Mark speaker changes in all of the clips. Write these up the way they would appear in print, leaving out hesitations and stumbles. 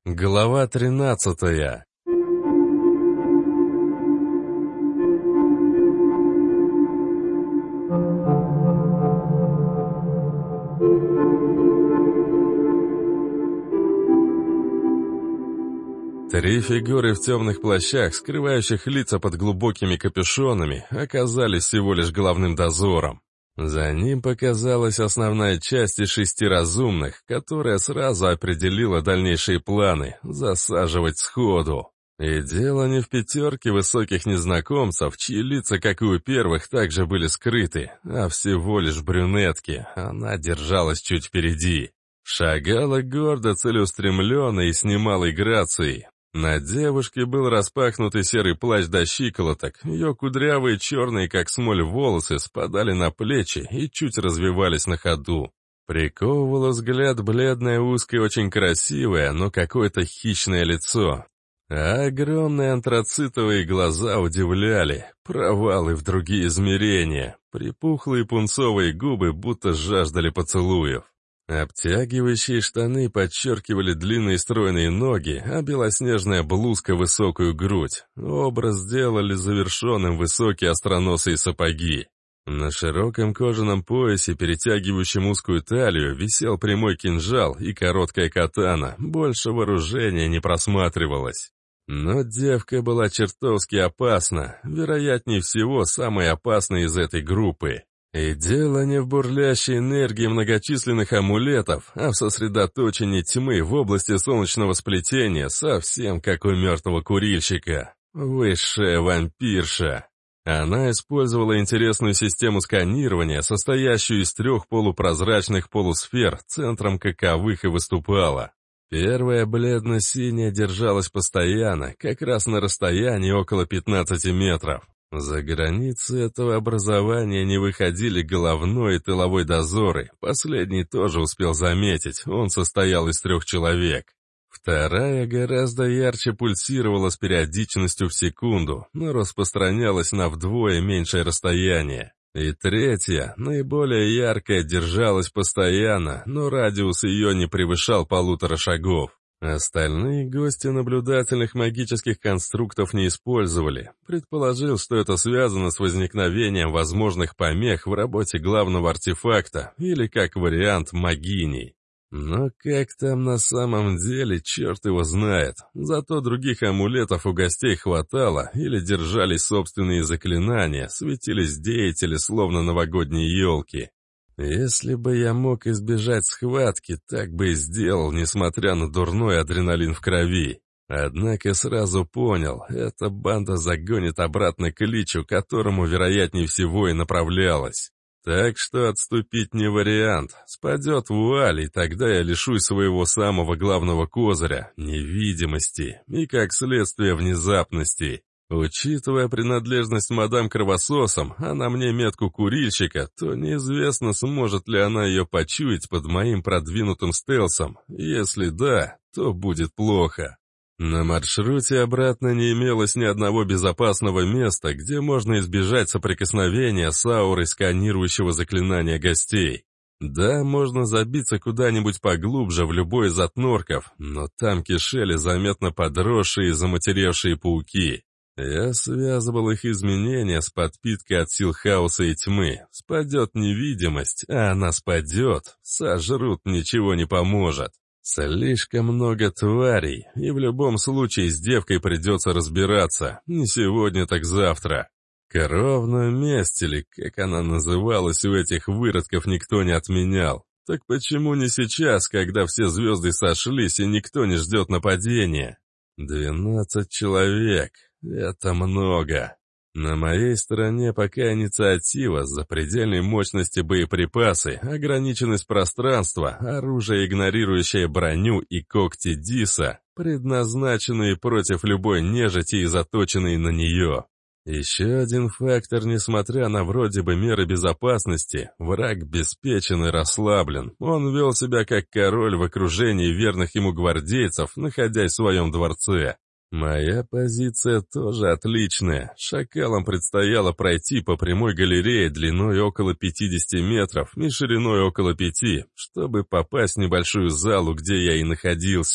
Speaker 1: Глава 13. Три фигуры в темных плащах, скрывающих лица под глубокими капюшонами, оказались всего лишь главным дозором. За ним показалась основная часть из 6 разумных, которая сразу определила дальнейшие планы — засаживать сходу. И дело не в 5 высоких незнакомцев, чьи лица, как и у первых, также были скрыты, а всего лишь брюнетки. Она держалась чуть впереди. Шагала гордо, целеустремленно и с немалой грацией. На девушке был распахнутый серый плащ до щиколоток, ее кудрявые черные, как смоль, волосы спадали на плечи и чуть развивались на ходу. Приковывало взгляд бледное, узкое, очень красивое, но какое-то хищное лицо. А огромные антрацитовые глаза удивляли, провалы в другие измерения, припухлые пунцовые губы будто жаждали поцелуев. Обтягивающие штаны подчеркивали длинные стройные ноги, а белоснежная блузка — высокую грудь. Образ сделали завершенным высокие остроносые сапоги. На широком кожаном поясе, перетягивающем узкую талию, висел прямой кинжал и короткая катана, больше вооружения не просматривалось. Но девка была чертовски опасна, вероятнее всего, самая опасная из этой группы. И дело не в бурлящей энергии многочисленных амулетов, а в сосредоточении тьмы в области солнечного сплетения, совсем как у мертвого курильщика. Высшая вампирша. Она использовала интересную систему сканирования, состоящую из 3 полупрозрачных полусфер, центром каковых и выступала. Первая бледно-синяя держалась постоянно, как раз на расстоянии около 15 метров. За границы этого образования не выходили головной и тыловой дозоры, последний тоже успел заметить, он состоял из 3 человек. Вторая гораздо ярче пульсировала с периодичностью в секунду, но распространялась на вдвое меньшее расстояние. И третья, наиболее яркая, держалась постоянно, но радиус ее не превышал 1,5 шагов. Остальные гости наблюдательных магических конструктов не использовали. Предположил, что это связано с возникновением возможных помех в работе главного артефакта, или, как вариант, магиней. Но как там на самом деле, черт его знает. Зато других амулетов у гостей хватало, или держались собственные заклинания, светились деятели, словно новогодние елки. Если бы я мог избежать схватки, так бы и сделал, несмотря на дурной адреналин в крови. Однако сразу понял, эта банда загонит обратно к Личу, которому, вероятнее всего, и направлялась. Так что отступить не вариант. Спадет вуаль, и тогда я лишусь своего самого главного козыря — невидимости, и, как следствие, внезапности. Учитывая принадлежность мадам кровососом, а на мне метку курильщика, то неизвестно, сможет ли она ее почуять под моим продвинутым стелсом. Если да, то будет плохо. На маршруте обратно не имелось ни одного безопасного места, где можно избежать соприкосновения с аурой сканирующего заклинания гостей. Да, можно забиться куда-нибудь поглубже в любой из отнорков, но там кишели заметно подросшие и заматеревшие пауки. Я связывал их изменения с подпиткой от сил хаоса и тьмы. Спадет невидимость, а она спадет. Сожрут, ничего не поможет. Слишком много тварей, и в любом случае с девкой придется разбираться. Не сегодня, так завтра. Кровную месть, или как она называлась, у этих выродков никто не отменял. Так почему не сейчас, когда все звезды сошлись и никто не ждет нападения? 12 человек. Это много. На моей стороне пока инициатива, запредельной мощности боеприпасы, ограниченность пространства, оружие, игнорирующее броню и когти Диса, предназначенные против любой нежити и заточенные на нее. Еще один фактор, несмотря на вроде бы меры безопасности, враг обеспечен и расслаблен. Он вел себя как король в окружении верных ему гвардейцев, находясь в своем дворце. Моя позиция тоже отличная. Шакалам предстояло пройти по прямой галерее длиной около 50 метров и шириной около 5, чтобы попасть в небольшую залу, где я и находился.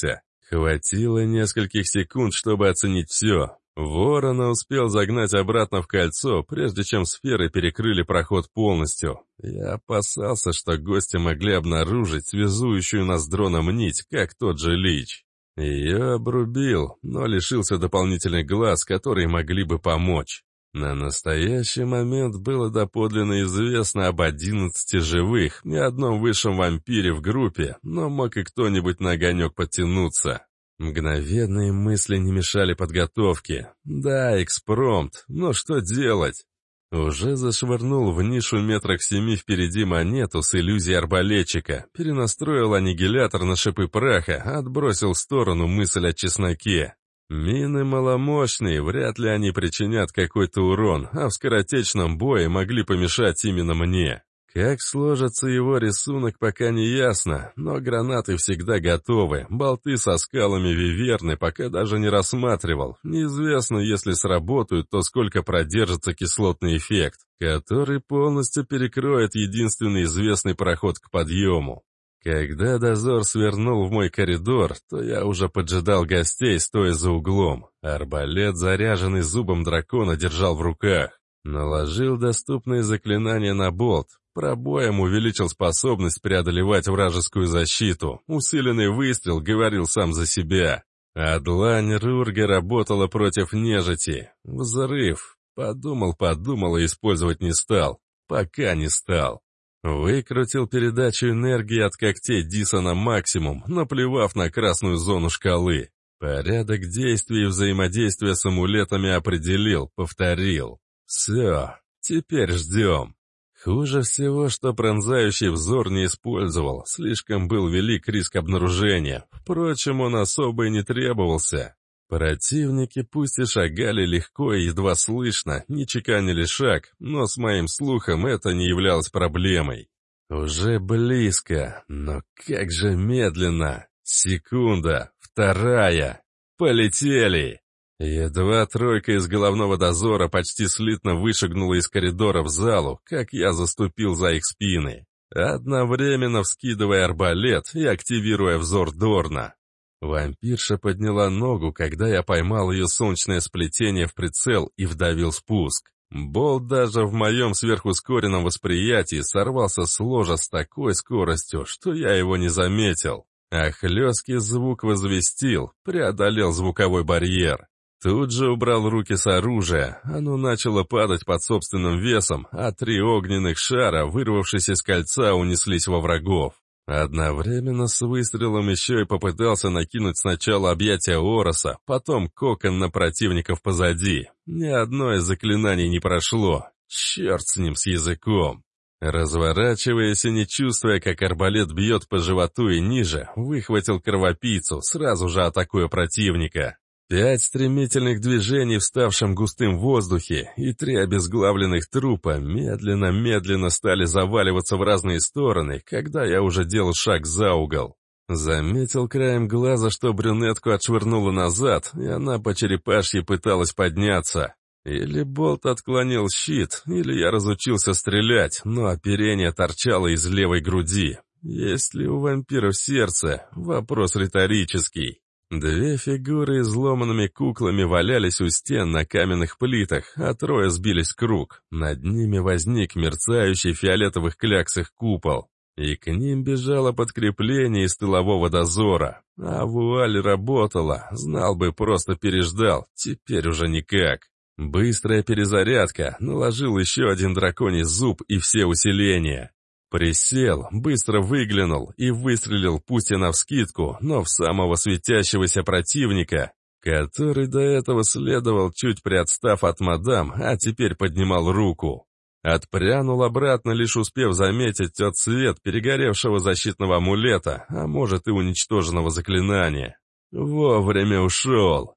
Speaker 1: Хватило нескольких секунд, чтобы оценить все. Ворона успел загнать обратно в кольцо, прежде чем сферы перекрыли проход полностью. Я опасался, что гости могли обнаружить связующую нас с дроном нить, как тот же Лич. Ее обрубил, но лишился дополнительных глаз, которые могли бы помочь. На настоящий момент было доподлинно известно об 11 живых, ни одном высшем вампире в группе, но мог и кто-нибудь на огонек подтянуться. Мгновенные мысли не мешали подготовке. Да, экспромт, но что делать? Уже зашвырнул в нишу метрах 7 впереди монету с иллюзией арбалетчика, перенастроил аннигилятор на шипы праха, отбросил в сторону мысль о чесноке. Мины маломощные, вряд ли они причинят какой-то урон, а в скоротечном бое могли помешать именно мне. Как сложится его рисунок, пока не ясно, но гранаты всегда готовы, болты со скалами виверны пока даже не рассматривал. Неизвестно, если сработают, то сколько продержится кислотный эффект, который полностью перекроет единственный известный проход к подъему. Когда дозор свернул в мой коридор, то я уже поджидал гостей, стоя за углом. Арбалет, заряженный зубом дракона, держал в руках. Наложил доступные заклинания на болт. Пробоем увеличил способность преодолевать вражескую защиту. Усиленный выстрел говорил сам за себя. А длань Рурга работала против нежити. Взрыв. Подумал и использовать не стал. Пока не стал. Выкрутил передачу энергии от когтей Диса на максимум, наплевав на красную зону шкалы. Порядок действий и взаимодействия с амулетами определил, повторил. Все, теперь ждем. Хуже всего, что пронзающий взор не использовал, слишком был велик риск обнаружения. Впрочем, он особо и не требовался. Противники пусть и шагали легко и едва слышно, не чеканили шаг, но с моим слухом это не являлось проблемой. Уже близко, но как же медленно. Секунда, вторая. Полетели! Едва тройка из головного дозора почти слитно вышагнула из коридора в залу, как я заступил за их спины, одновременно вскидывая арбалет и активируя взор Дорна. Вампирша подняла ногу, когда я поймал ее солнечное сплетение в прицел и вдавил спуск. Болт даже в моем сверхускоренном восприятии сорвался с ложа с такой скоростью, что я его не заметил. А хлесткий звук возвестил, преодолел звуковой барьер. Тут же убрал руки с оружия, оно начало падать под собственным весом, а 3 огненных шара, вырвавшись из кольца, унеслись во врагов. Одновременно с выстрелом еще и попытался накинуть сначала объятия Ороса, потом кокон на противников позади. Ни одно из заклинаний не прошло. Черт с ним, с языком. Разворачиваясь и не чувствуя, как арбалет бьет по животу и ниже, выхватил кровопийцу, сразу же атакуя противника. 5 стремительных движений в ставшем густым воздухе, и 3 обезглавленных трупа медленно-медленно стали заваливаться в разные стороны, когда я уже делал шаг за угол. Заметил краем глаза, что брюнетку отшвырнуло назад, и она по черепашьи пыталась подняться. Или болт отклонил щит, или я разучился стрелять, но оперение торчало из левой груди. Есть ли у вампиров сердце? Вопрос риторический. 2 фигуры изломанными куклами валялись у стен на каменных плитах, а 3 сбились в круг. Над ними возник мерцающий в фиолетовых кляксах купол. И к ним бежало подкрепление из тылового дозора. А вуаль работала, знал бы, просто переждал, теперь уже никак. Быстрая перезарядка, наложил еще 1 драконий зуб и все усиления. Присел, быстро выглянул и выстрелил пусть и навскидку, но в самого светящегося противника, который до этого следовал, чуть приотстав от мадам, а теперь поднимал руку. Отпрянул обратно, лишь успев заметить тот свет перегоревшего защитного амулета, а может и уничтоженного заклинания. Вовремя ушел.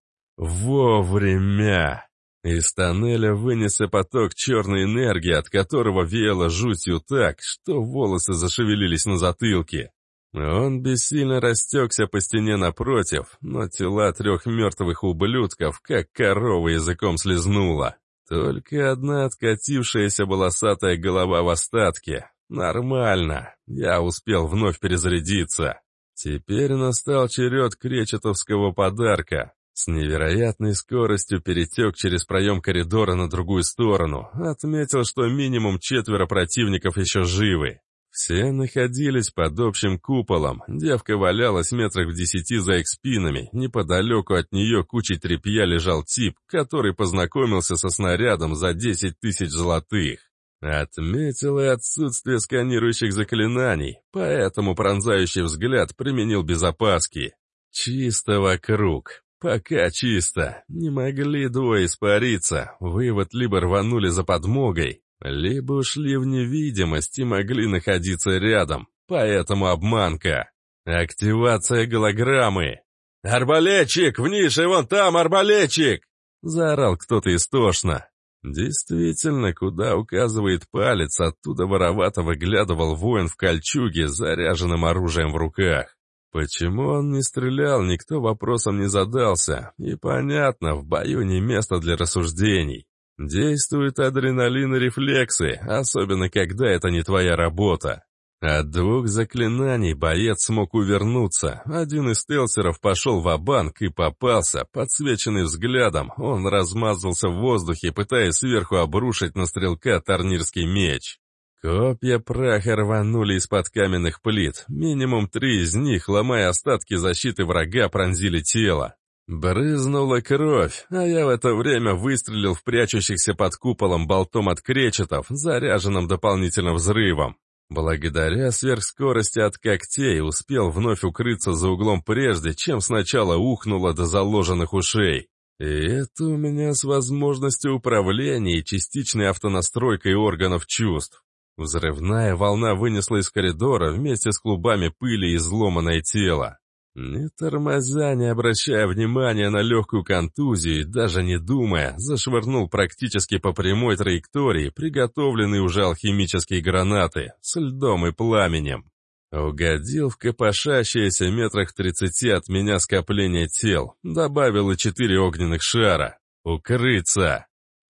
Speaker 1: Вовремя. Из тоннеля вынесся поток черной энергии, от которого веяло жутью так, что волосы зашевелились на затылке. Он бессильно растекся по стене напротив, но тела 3 мертвых ублюдков, как корова, языком слезнула. Только одна откатившаяся волосатая голова в остатке. Нормально, я успел вновь перезарядиться. Теперь настал черед кречетовского подарка. С невероятной скоростью перетек через проем коридора на другую сторону. Отметил, что минимум 4 противников еще живы. Все находились под общим куполом. Девка валялась метрах в 10 за их спинами. Неподалеку от нее кучей тряпья лежал тип, который познакомился со снарядом за 10 000 золотых. Отметил и отсутствие сканирующих заклинаний, поэтому пронзающий взгляд применил без опаски. Чисто вокруг. Пока чисто. Не могли двое испариться. Вывод: либо рванули за подмогой, либо ушли в невидимость и могли находиться рядом. Поэтому обманка. Активация голограммы. «Арбалетчик! В нише, вон там арбалетчик!» Заорал кто-то истошно. Действительно, куда указывает палец, оттуда воровато выглядывал воин в кольчуге с заряженным оружием в руках. Почему он не стрелял, никто вопросом не задался. И понятно, в бою не место для рассуждений. Действуют адреналин и рефлексы, особенно когда это не твоя работа. От 2 заклинаний боец смог увернуться. Один из стелсеров пошел ва-банк и попался. Подсвеченный взглядом, он размазался в воздухе, пытаясь сверху обрушить на стрелка торнирский меч. Копья праха рванули из-под каменных плит. Минимум 3 из них, ломая остатки защиты врага, пронзили тело. Брызнула кровь, а я в это время выстрелил в прячущихся под куполом болтом от кречетов, заряженным дополнительным взрывом. Благодаря сверхскорости от когтей успел вновь укрыться за углом прежде, чем сначала ухнуло до заложенных ушей. И это у меня с возможностью управления и частичной автонастройкой органов чувств. Взрывная волна вынесла из коридора вместе с клубами пыли и изломанное тело. Не тормозя, не обращая внимания на легкую контузию и даже не думая, зашвырнул практически по прямой траектории приготовленные уже алхимические гранаты с льдом и пламенем. Угодил в копошащееся метрах в 30 от меня скопление тел, добавил и 4 огненных шара. Укрыться!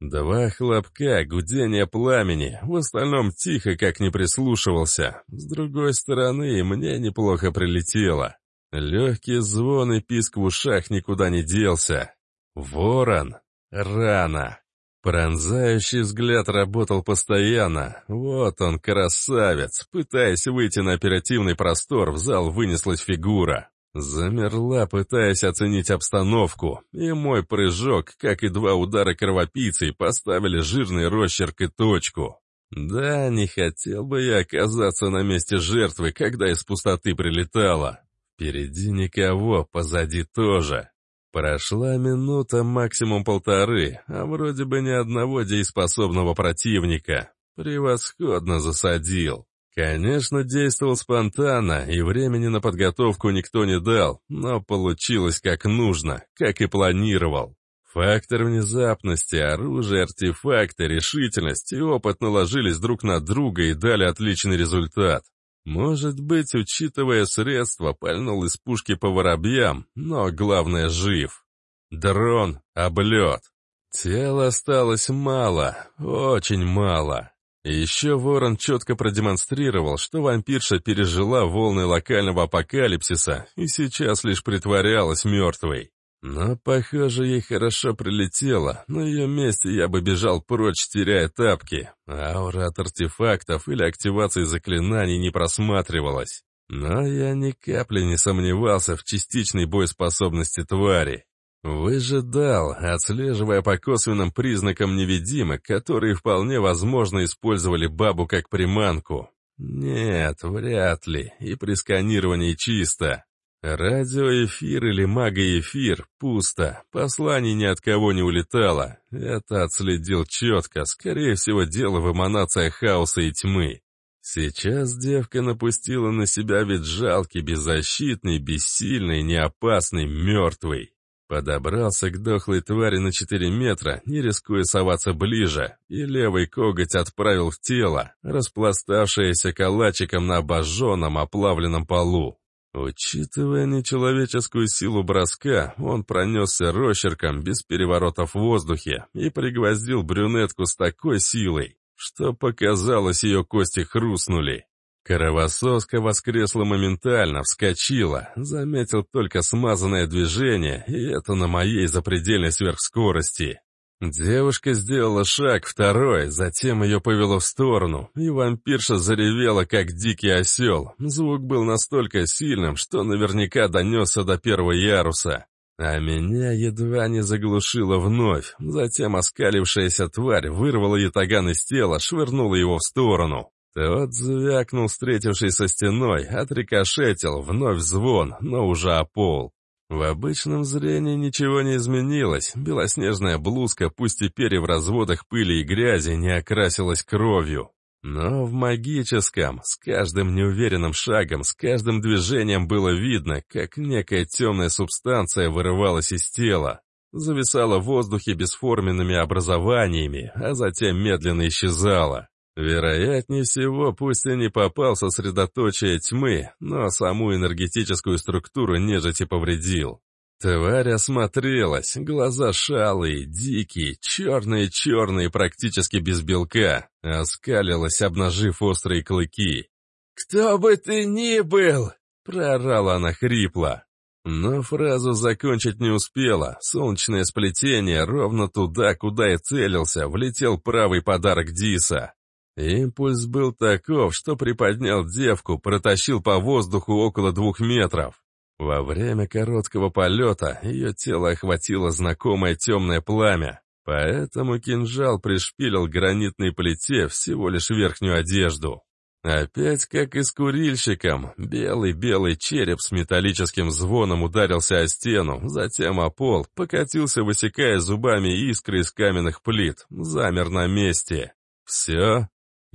Speaker 1: 2 хлопка, гудение пламени, в остальном тихо, как не прислушивался. С другой стороны, мне неплохо прилетело. Легкий звон и писк в ушах никуда не делся. Ворон. Рано. Пронзающий взгляд работал постоянно. Вот он, красавец. Пытаясь выйти на оперативный простор, в зал вынеслась фигура. Замерла, пытаясь оценить обстановку. И мой прыжок, как и 2 удара кровопийцей, поставили жирный росчерк и точку. Да, не хотел бы я оказаться на месте жертвы, когда из пустоты прилетала. Впереди никого, позади тоже. Прошла минута, максимум 1,5, а вроде бы ни одного дееспособного противника. Превосходно засадил. Конечно, действовал спонтанно, и времени на подготовку никто не дал, но получилось как нужно, как и планировал. Фактор внезапности, оружие, артефакты, решительность и опыт наложились друг на друга и дали отличный результат. Может быть, учитывая средства, пальнул из пушки по воробьям, но главное — жив. Дрон, облет. Тел осталось мало, очень мало. И еще Ворон четко продемонстрировал, что вампирша пережила волны локального апокалипсиса и сейчас лишь притворялась мертвой. Но, похоже, ей хорошо прилетело. На ее месте я бы бежал прочь, теряя тапки. Аура от артефактов или активации заклинаний не просматривалась. Но я ни капли не сомневался в частичной боеспособности твари. Выжидал, отслеживая по косвенным признакам невидимок, которые вполне возможно использовали бабу как приманку. Нет, вряд ли, и при сканировании чисто. Радиоэфир или магоэфир — пусто, посланий ни от кого не улетало. Это отследил четко, скорее всего, дело в эманации хаоса и тьмы. Сейчас девка напустила на себя вид жалкий, беззащитный, бессильный, неопасный, мертвый. Подобрался к дохлой твари на 4 метра, не рискуя соваться ближе, и левый коготь отправил в тело, распластавшееся калачиком на обожженном, оплавленном полу. Учитывая нечеловеческую силу броска, он пронесся росчерком без переворотов в воздухе и пригвоздил брюнетку с такой силой, что показалось, ее кости хрустнули. Кровососка воскресла моментально, вскочила, заметил только смазанное движение, и это на моей запредельной сверхскорости. Девушка сделала шаг, второй, затем ее повело в сторону, и вампирша заревела, как дикий осел. Звук был настолько сильным, что наверняка донесся до первого яруса. А меня едва не заглушило вновь. Затем оскалившаяся тварь вырвала ятаган из тела, швырнула его в сторону. Тот звякнул, встретившись со стеной, отрикошетил, вновь звон, но уже о пол. В обычном зрении ничего не изменилось. Белоснежная блузка, пусть теперь и в разводах пыли и грязи, не окрасилась кровью. Но в магическом, с каждым неуверенным шагом, с каждым движением было видно, как некая темная субстанция вырывалась из тела, зависала в воздухе бесформенными образованиями, а затем медленно исчезала. Вероятнее всего, пусть и не попал в сосредоточие тьмы, но саму энергетическую структуру нежити повредил. Тварь осмотрелась, глаза шалые, дикие, черные-черные, практически без белка, оскалилась, обнажив острые клыки. «Кто бы ты ни был!» — проорала она хрипло. Но фразу закончить не успела. Солнечное сплетение ровно туда, куда и целился, влетел правый подарок Диса. Импульс был таков, что приподнял девку, протащил по воздуху около 2 метров. Во время короткого полета ее тело охватило знакомое темное пламя, поэтому кинжал пришпилил к гранитной плите всего лишь верхнюю одежду. Опять как и с курильщиком, белый-белый череп с металлическим звоном ударился о стену, затем о пол, покатился, высекая зубами искры из каменных плит, замер на месте. Все?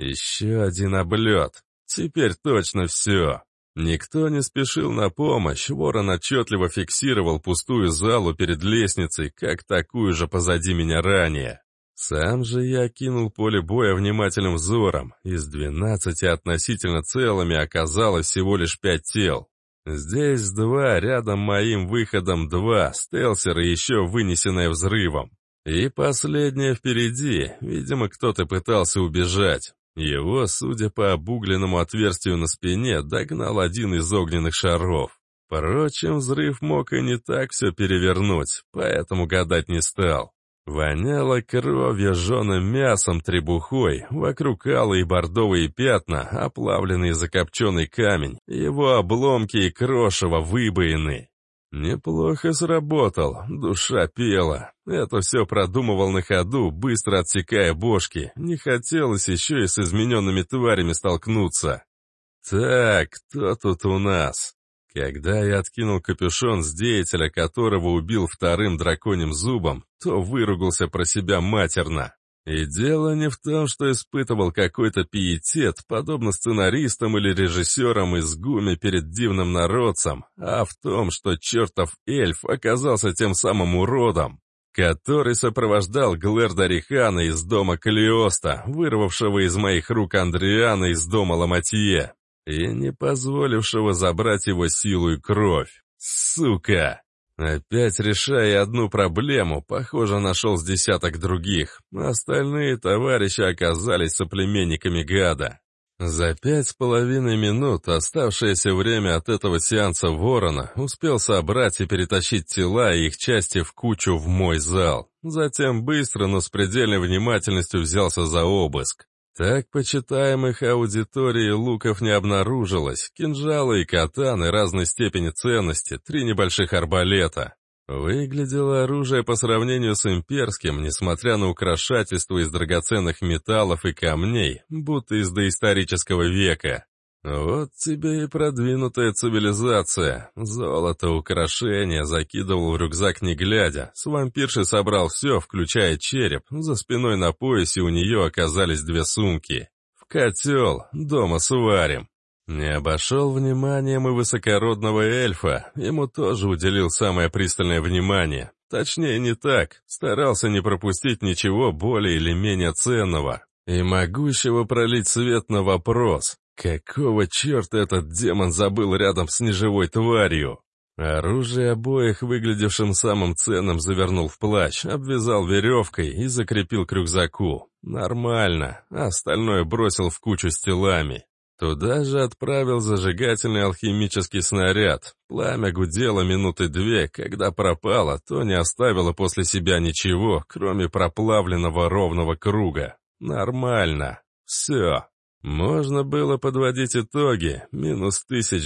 Speaker 1: Еще один облет. Теперь точно все. Никто не спешил на помощь, ворон отчетливо фиксировал пустую залу перед лестницей, как такую же позади меня ранее. Сам же я окинул поле боя внимательным взором. Из 12 относительно целыми оказалось всего лишь 5 тел. Здесь 2, рядом моим выходом 2, стелсер и еще вынесенное взрывом. И последнее впереди, видимо, кто-то пытался убежать. Его, судя по обугленному отверстию на спине, догнал один из огненных шаров. Впрочем, взрыв мог и не так все перевернуть, поэтому гадать не стал. Воняло кровью, жженым мясом, требухой, вокруг алые бордовые пятна, оплавленный закопченный камень, его обломки и крошево выбоины. Неплохо сработал, душа пела. Это все продумывал на ходу, быстро отсекая бошки. Не хотелось еще и с измененными тварями столкнуться. Так, кто тут у нас? Когда я откинул капюшон с деятеля, которого убил вторым драконьим зубом, то выругался про себя матерно. И дело не в том, что испытывал какой-то пиетет, подобно сценаристам или режиссерам из Гуми перед дивным народцем, а в том, что чертов эльф оказался тем самым уродом, который сопровождал Глэрда Рихана из дома Калиоста, вырвавшего из моих рук Андриана из дома Ламатье, и не позволившего забрать его силу и кровь. Сука! Опять решая одну проблему, похоже, нашел с десяток других. Остальные товарищи оказались соплеменниками гада. За 5,5 минут оставшееся время от этого сеанса ворона успел собрать и перетащить тела и их части в кучу в мой зал. Затем быстро, но с предельной внимательностью взялся за обыск. Так почитаемых аудиторий луков не обнаружилось, кинжалы и катаны разной степени ценности, 3 небольших арбалета. Выглядело оружие по сравнению с имперским, несмотря на украшательство из драгоценных металлов и камней, будто из доисторического века. Вот тебе и продвинутая цивилизация. Золото, украшения закидывал в рюкзак не глядя. С вампиршей собрал все, включая череп. За спиной на поясе у нее оказались 2 сумки. В котел, дома сварим. Не обошел вниманием и высокородного эльфа. Ему тоже уделил самое пристальное внимание. Точнее, не так. Старался не пропустить ничего более или менее ценного. И могущего пролить свет на вопрос. Какого черта этот демон забыл рядом с неживой тварью? Оружие обоих, выглядевшим самым ценным, завернул в плащ, обвязал веревкой и закрепил к рюкзаку. Нормально, остальное бросил в кучу с телами. Туда же отправил зажигательный алхимический снаряд. Пламя гудело минуты 2, когда пропало, то не оставило после себя ничего, кроме проплавленного ровного круга. Нормально. Все. Можно было подводить итоги. Минус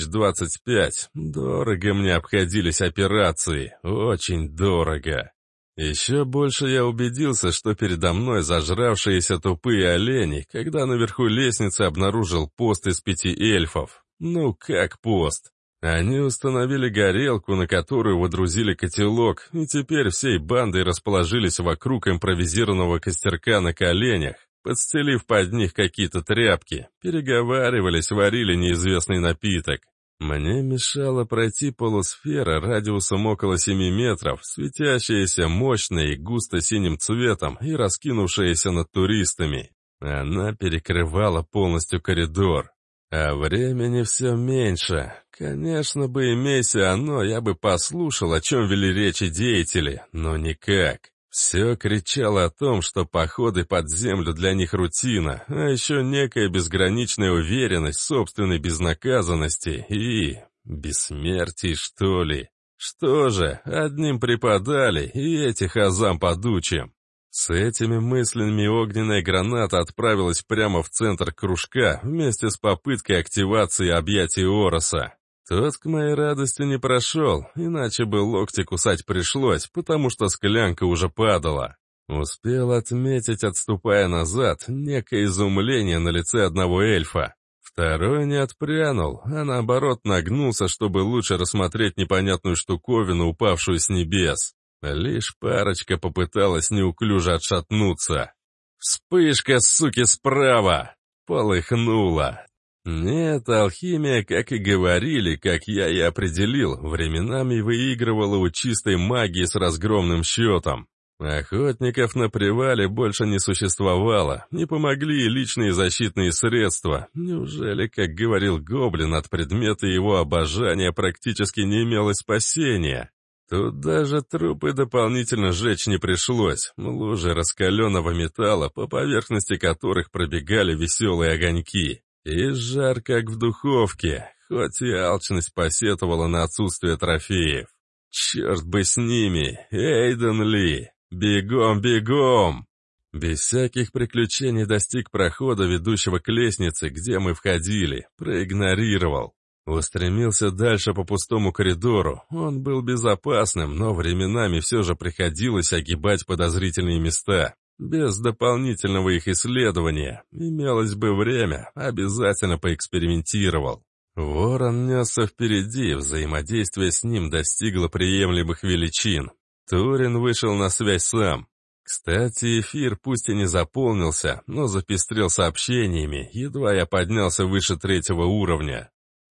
Speaker 1: 1025. Дорого мне обходились операции. Очень дорого. Еще больше я убедился, что передо мной зажравшиеся тупые олени, когда наверху лестницы обнаружил пост из 5 эльфов. Ну как пост? Они установили горелку, на которую водрузили котелок, и теперь всей бандой расположились вокруг импровизированного костерка на коленях, подстелив под них какие-то тряпки, переговаривались, варили неизвестный напиток. Мне мешало пройти полусфера радиусом около 7 метров, светящаяся мощной и густо-синим цветом и раскинувшаяся над туристами. Она перекрывала полностью коридор. А времени все меньше. Конечно бы, имейся оно, я бы послушал, о чем вели речи деятели, но никак. Все кричало о том, что походы под землю для них рутина, а еще некая безграничная уверенность в собственной безнаказанности и... бессмертии, что ли. Что же, одним преподали, и этих азам подучим. С этими мыслями огненная граната отправилась прямо в центр кружка вместе с попыткой активации объятий Ороса. Тот, к моей радости, не прошел, иначе бы локти кусать пришлось, потому что склянка уже падала. Успел отметить, отступая назад, некое изумление на лице одного эльфа. Второй не отпрянул, а наоборот нагнулся, чтобы лучше рассмотреть непонятную штуковину, упавшую с небес. Лишь парочка попыталась неуклюже отшатнуться. Вспышка, суки, справа! Полыхнула. Нет, алхимия, как и говорили, как я и определил, временами выигрывала у чистой магии с разгромным счетом. Охотников на привале больше не существовало, не помогли и личные защитные средства. Неужели, как говорил Гоблин, от предмета его обожания практически не имелось спасения? Тут даже трупы дополнительно сжечь не пришлось, лужи раскаленного металла, по поверхности которых пробегали веселые огоньки. И жар, как в духовке, хоть и алчность посетовала на отсутствие трофеев. Черт бы с ними, Эйден Ли! Бегом, бегом! Без всяких приключений достиг прохода, ведущего к лестнице, где мы входили, проигнорировал. Устремился дальше по пустому коридору. Он был безопасным, но временами все же приходилось огибать подозрительные места. Без дополнительного их исследования. Имелось бы время, обязательно поэкспериментировал. Ворон несся впереди, взаимодействие с ним достигло приемлемых величин. Турин вышел на связь сам. Кстати, эфир пусть и не заполнился, но запестрел сообщениями, едва я поднялся выше 3-го уровня.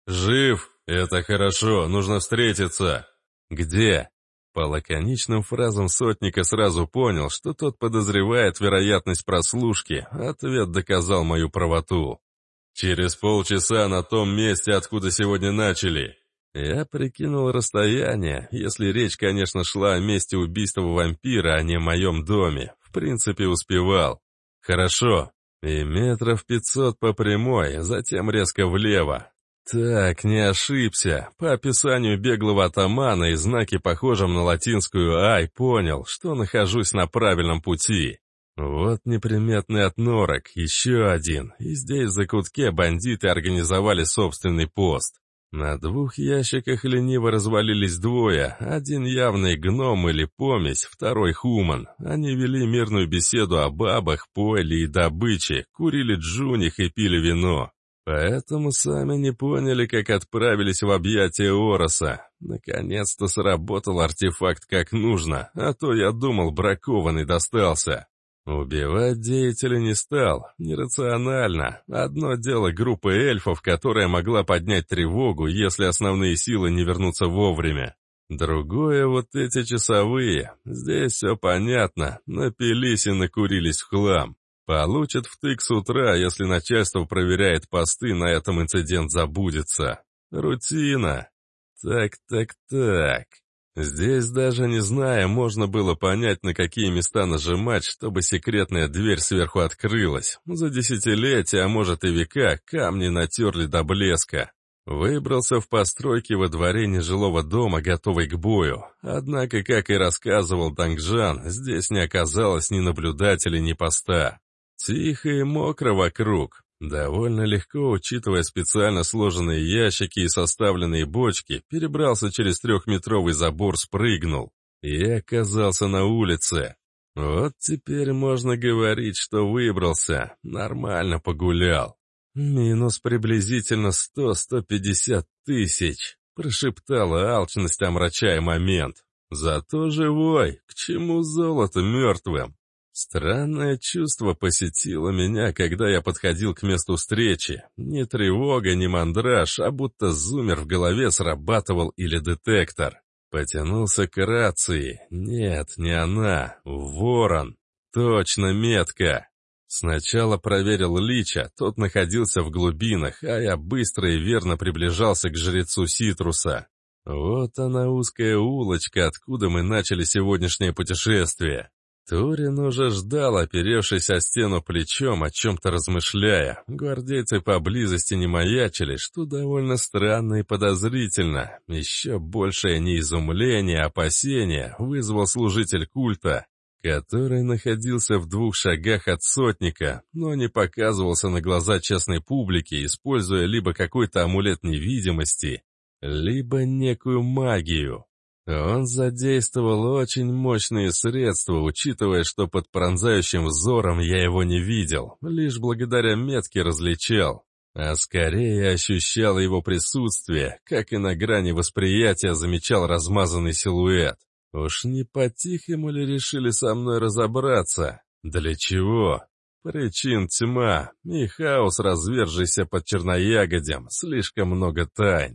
Speaker 1: «Жив? Это хорошо, нужно встретиться». «Где?» По лаконичным фразам сотника сразу понял, что тот подозревает вероятность прослушки. Ответ доказал мою правоту. «Через полчаса на том месте, откуда сегодня начали». Я прикинул расстояние, если речь, конечно, шла о месте убийства вампира, а не о моем доме. В принципе, успевал. «Хорошо». И метров 500 по прямой, затем резко влево. Так, не ошибся. По описанию беглого атамана и знаки, похожим на латинскую «ай», понял, что нахожусь на правильном пути. Вот неприметный отнорок, еще один, и здесь в закутке бандиты организовали собственный пост. На 2 ящиках лениво развалились 2, один явный гном или помесь, второй хуман. Они вели мирную беседу о бабах, пойле и добыче, курили джуних и пили вино. Поэтому сами не поняли, как отправились в объятия Ороса. Наконец-то сработал артефакт как нужно, а то я думал, бракованный достался. Убивать деятеля не стал, нерационально. Одно дело группа эльфов, которая могла поднять тревогу, если основные силы не вернутся вовремя. Другое вот эти часовые. Здесь все понятно, напились и накурились в хлам. Получат втык с утра, если начальство проверяет посты, на этом инцидент забудется. Рутина. Так. Здесь, даже не зная, можно было понять, на какие места нажимать, чтобы секретная дверь сверху открылась. За десятилетия, а может и века, камни натерли до блеска. Выбрался в постройке во дворе нежилого дома, готовый к бою. Однако, как и рассказывал Дангжан, здесь не оказалось ни наблюдателей, ни поста. Тихо и мокро вокруг. Довольно легко, учитывая специально сложенные ящики и составленные бочки, перебрался через 3-метровый забор, спрыгнул и оказался на улице. Вот теперь можно говорить, что выбрался, нормально погулял. «Минус приблизительно 100-150 тысяч», — прошептала алчность, омрачая момент. «Зато живой, к чему золото мертвым?» Странное чувство посетило меня, когда я подходил к месту встречи. Ни тревога, ни мандраж, а будто зуммер в голове срабатывал или детектор. Потянулся к рации. Нет, не она. Ворон. Точно метка. Сначала проверил Лича, тот находился в глубинах, а я быстро и верно приближался к жрецу Ситруса. Вот она узкая улочка, откуда мы начали сегодняшнее путешествие. Турин уже ждал, оперевшись о стену плечом, о чем-то размышляя. Гвардейцы поблизости не маячили, что довольно странно и подозрительно. Еще большее не изумление, а опасение вызвал служитель культа, который находился в 2 шагах от сотника, но не показывался на глаза частной публики, используя либо какой-то амулет невидимости, либо некую магию. Он задействовал очень мощные средства, учитывая, что под пронзающим взором я его не видел, лишь благодаря метке различал, а скорее ощущал его присутствие, как и на грани восприятия замечал размазанный силуэт. Уж не по-тихому ли решили со мной разобраться? Для чего? Причин тьма, и хаос, развержийся под черноягодем, слишком много тайн.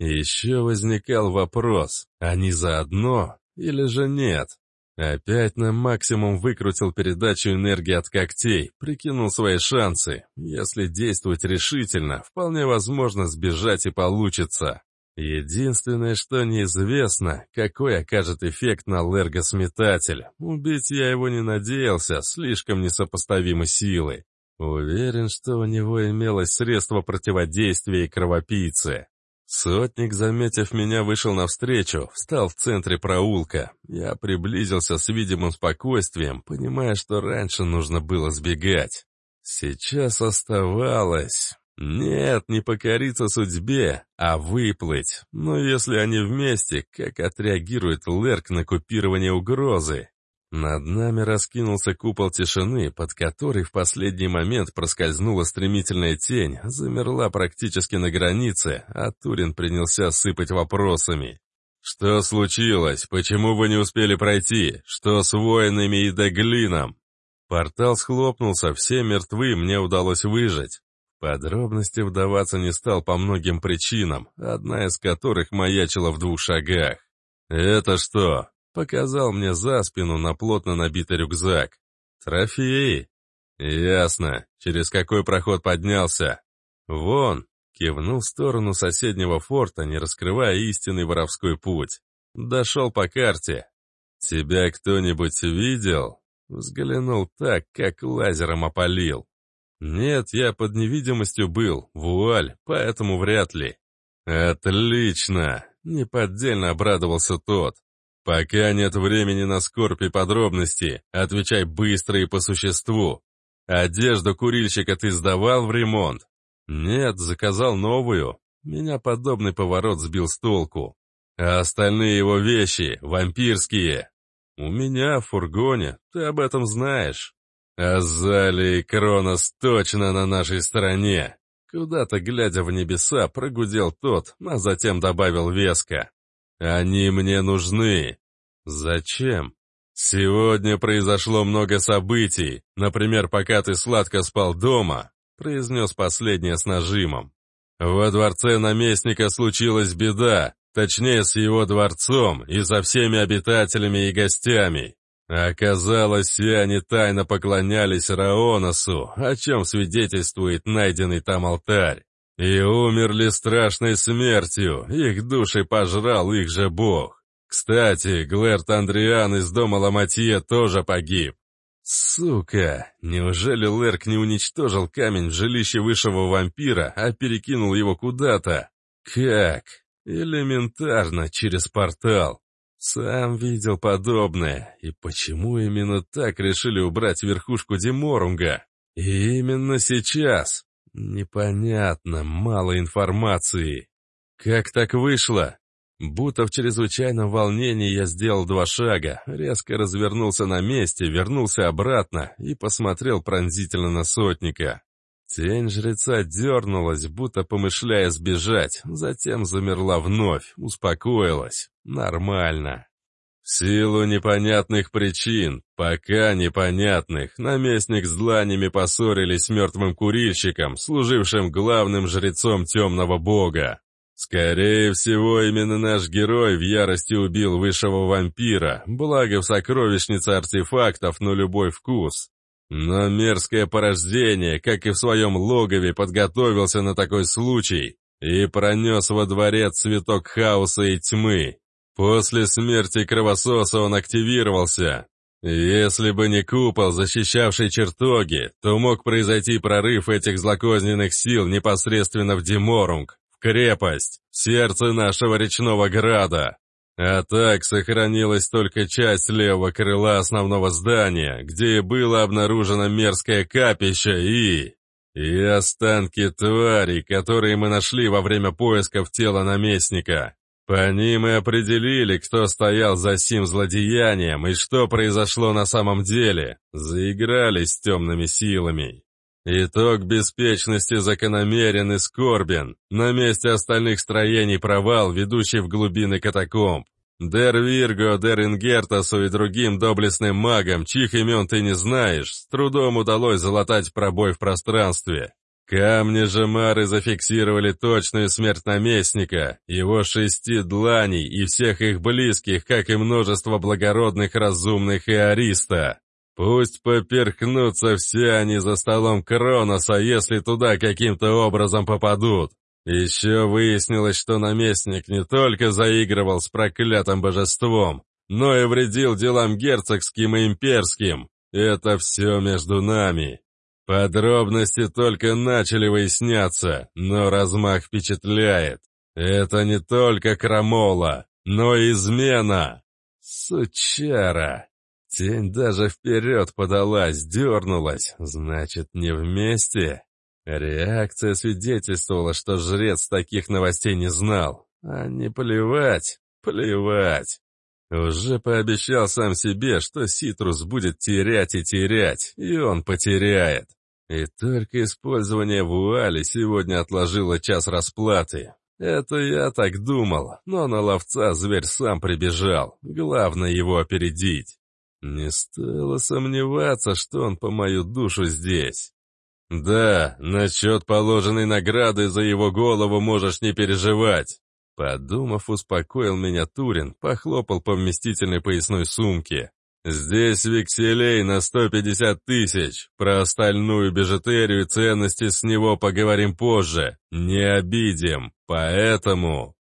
Speaker 1: Еще возникал вопрос, они заодно или же нет? Опять на максимум выкрутил передачу энергии от когтей, прикинул свои шансы. Если действовать решительно, вполне возможно сбежать и получится. Единственное, что неизвестно, какой окажет эффект на Лергос-метатель. Убить я его не надеялся, слишком несопоставимы силы. Уверен, что у него имелось средство противодействия и кровопийцы. Сотник, заметив меня, вышел навстречу, встал в центре проулка. Я приблизился с видимым спокойствием, понимая, что раньше нужно было сбегать. Сейчас оставалось... Нет, не покориться судьбе, а выплыть. Но если они вместе, как отреагирует Лерк на купирование угрозы? Над нами раскинулся купол тишины, под который в последний момент проскользнула стремительная тень, замерла практически на границе, а Турин принялся сыпать вопросами. «Что случилось? Почему вы не успели пройти? Что с воинами и Деглином?» Портал схлопнулся, все мертвы, мне удалось выжить. В подробности вдаваться не стал по многим причинам, одна из которых маячила в 2 шагах. «Это что?» — показал мне за спину на плотно набитый рюкзак. «Трофеи?» «Ясно. Через какой проход поднялся?» «Вон!» — кивнул в сторону соседнего форта, не раскрывая истинный воровской путь. «Дошел по карте». «Тебя кто-нибудь видел?» Взглянул так, как лазером опалил. «Нет, я под невидимостью был, вуаль, поэтому вряд ли». «Отлично!» — неподдельно обрадовался тот. «Пока нет времени на скорбь и подробности, отвечай быстро и по существу. Одежду курильщика ты сдавал в ремонт?» «Нет, заказал новую». Меня подобный поворот сбил с толку. «А остальные его вещи, вампирские?» «У меня в фургоне, ты об этом знаешь». «Азалия и Кронос точно на нашей стороне!» Куда-то, глядя в небеса, прогудел тот, а затем добавил веско. «Они мне нужны». «Зачем?» «Сегодня произошло много событий. Например, пока ты сладко спал дома», — произнес последнее с нажимом. «Во дворце наместника случилась беда, точнее, с его дворцом и со всеми обитателями и гостями. Оказалось, все они тайно поклонялись Раоносу, о чем свидетельствует найденный там алтарь. И умерли страшной смертью, их души пожрал их же бог. Кстати, Глэрт Андриан из дома Ламатье тоже погиб. Сука, неужели Лерк не уничтожил камень в жилище высшего вампира, а перекинул его куда-то? Как? Элементарно, через портал. Сам видел подобное. И почему именно так решили убрать верхушку Деморунга? И именно сейчас? Непонятно, мало информации. Как так вышло? Будто в чрезвычайном волнении я сделал 2 шага, резко развернулся на месте, вернулся обратно и посмотрел пронзительно на сотника. Тень жреца дернулась, будто помышляя сбежать, затем замерла вновь, успокоилась. Нормально. В силу непонятных причин, пока непонятных, наместник с дланями поссорились с мертвым курильщиком, служившим главным жрецом темного бога. Скорее всего, именно наш герой в ярости убил высшего вампира, благо в сокровищнице артефактов на любой вкус. Но мерзкое порождение, как и в своем логове, подготовился на такой случай и пронес во дворец цветок хаоса и тьмы. После смерти кровососа он активировался. Если бы не купол, защищавший чертоги, то мог произойти прорыв этих злокозненных сил непосредственно в Деморунг, в крепость, в сердце нашего речного града. А так сохранилась только часть левого крыла основного здания, где и было обнаружено мерзкое капище и останки тварей, которые мы нашли во время поисков тела наместника. По ним и определили, кто стоял за сим злодеянием и что произошло на самом деле. Заигрались с темными силами. Итог беспечности закономерен и скорбен. На месте остальных строений провал, ведущий в глубины катакомб. Дер Вирго, Дер Ингертасу и другим доблестным магам, чьих имен ты не знаешь, с трудом удалось залатать пробой в пространстве. Камни же Мары зафиксировали точную смерть наместника, его 6 дланей и всех их близких, как и множество благородных разумных и Ариста. Пусть поперхнутся все они за столом Кроноса, если туда каким-то образом попадут. Еще выяснилось, что наместник не только заигрывал с проклятым божеством, но и вредил делам герцогским и имперским. Это все между нами. Подробности только начали выясняться, но размах впечатляет. Это не только крамола, но и измена. Сучара. Тень даже вперед подалась, дернулась. Значит, не вместе? Реакция свидетельствовала, что жрец таких новостей не знал. А не плевать, плевать. Уже пообещал сам себе, что Ситрус будет терять и терять, и он потеряет. И только использование вуали сегодня отложило час расплаты. Это я так думал, но на ловца зверь сам прибежал, главное его опередить. Не стоило сомневаться, что он по мою душу здесь. Да, насчет положенной награды за его голову можешь не переживать. Подумав, успокоил меня Турин, похлопал по вместительной поясной сумке. Здесь векселей на 150 тысяч. Про остальную бижутерию и ценности с него поговорим позже. Не обидим. Поэтому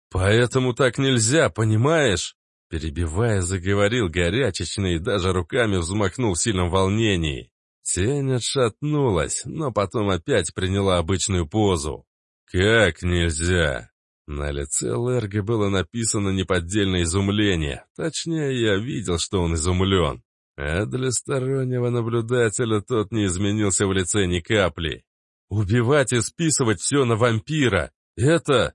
Speaker 1: так нельзя, понимаешь? Перебивая, заговорил горячечный и даже руками взмахнул в сильном волнении. Тень отшатнулась, но потом опять приняла обычную позу. Как нельзя? На лице Лерга было написано неподдельное изумление. Точнее, я видел, что он изумлен. А для стороннего наблюдателя тот не изменился в лице ни капли. «Убивать и списывать все на вампира! Это...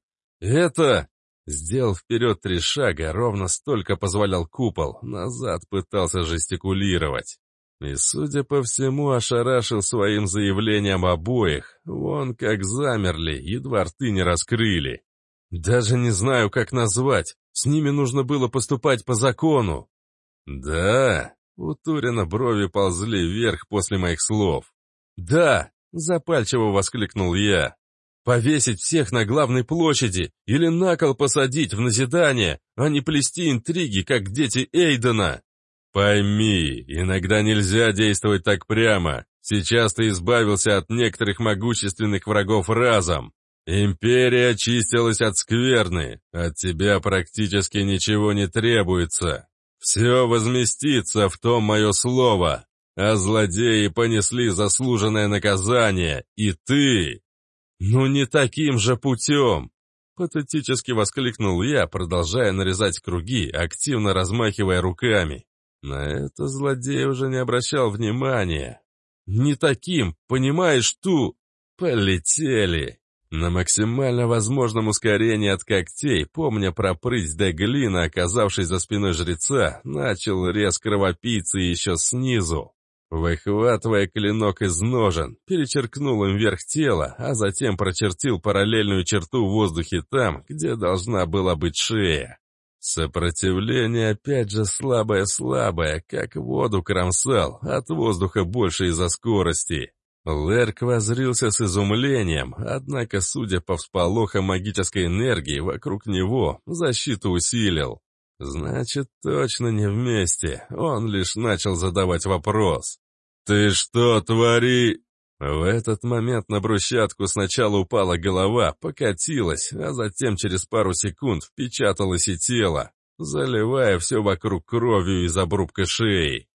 Speaker 1: Сделал вперед 3 шага, ровно столько позволял купол. Назад пытался жестикулировать. И, судя по всему, ошарашил своим заявлением обоих. Вон как замерли, едва рты не раскрыли. Даже не знаю, как назвать. С ними нужно было поступать по закону. Да, у Турина брови ползли вверх после моих слов. Да, запальчиво воскликнул я. Повесить всех на главной площади или на кол посадить в назидание, а не плести интриги, как дети Эйдена. Пойми, иногда нельзя действовать так прямо. Сейчас ты избавился от некоторых могущественных врагов разом. Империя очистилась от скверны, от тебя практически ничего не требуется. Все возместится, в том мое слово, а злодеи понесли заслуженное наказание, и ты... «Ну не таким же путем!» Патетически воскликнул я, продолжая нарезать круги, активно размахивая руками. На это злодей уже не обращал внимания. «Не таким, понимаешь, ту...» «Полетели!» На максимально возможном ускорении от когтей, помня про прыть Деглина, оказавшись за спиной жреца, начал рез кровопийцы еще снизу. Выхватывая клинок из ножен, перечеркнул им верх тела, а затем прочертил параллельную черту в воздухе там, где должна была быть шея. Сопротивление опять же слабое-слабое, как воду кромсал, от воздуха больше из-за скорости. Лерк воззрился с изумлением, однако, судя по всполохам магической энергии вокруг него, защиту усилил. Значит, точно не вместе, он лишь начал задавать вопрос. «Ты что, твори...» В этот момент на брусчатку сначала упала голова, покатилась, а затем через пару секунд впечаталось и тело, заливая все вокруг кровью из обрубка шеи.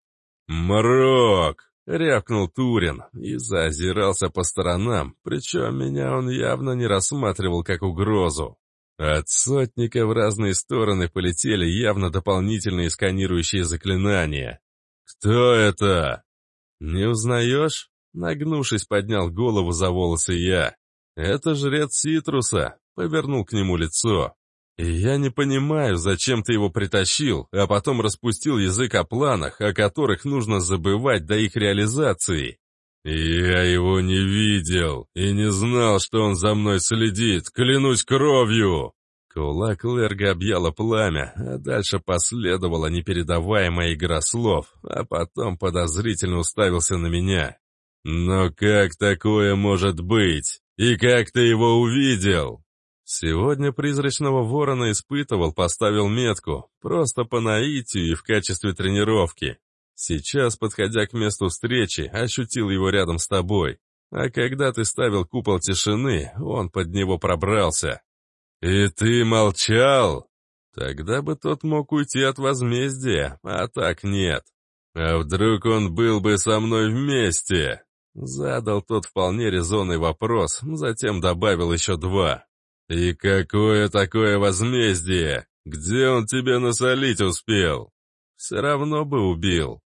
Speaker 1: «Мрок!» — рявкнул Турин и заозирался по сторонам, причем меня он явно не рассматривал как угрозу. От сотника в разные стороны полетели явно дополнительные сканирующие заклинания. «Кто это?» «Не узнаешь?» — нагнувшись, поднял голову за волосы я. «Это жрец Ситруса», — повернул к нему лицо. «И я не понимаю, зачем ты его притащил, а потом распустил язык о планах, о которых нужно забывать до их реализации». «Я его не видел и не знал, что он за мной следит, клянусь кровью!» Кулак Лерга объяло пламя, а дальше последовала непередаваемая игра слов, а потом подозрительно уставился на меня. «Но как такое может быть? И как ты его увидел?» Сегодня призрачного ворона испытывал, поставил метку, просто по наитию и в качестве тренировки. Сейчас, подходя к месту встречи, ощутил его рядом с тобой. А когда ты ставил купол тишины, он под него пробрался. «И ты молчал?» Тогда бы тот мог уйти от возмездия, а так нет. «А вдруг он был бы со мной вместе?» Задал тот вполне резонный вопрос, затем добавил еще два. «И какое такое возмездие? Где он тебе насолить успел?» «Все равно бы убил».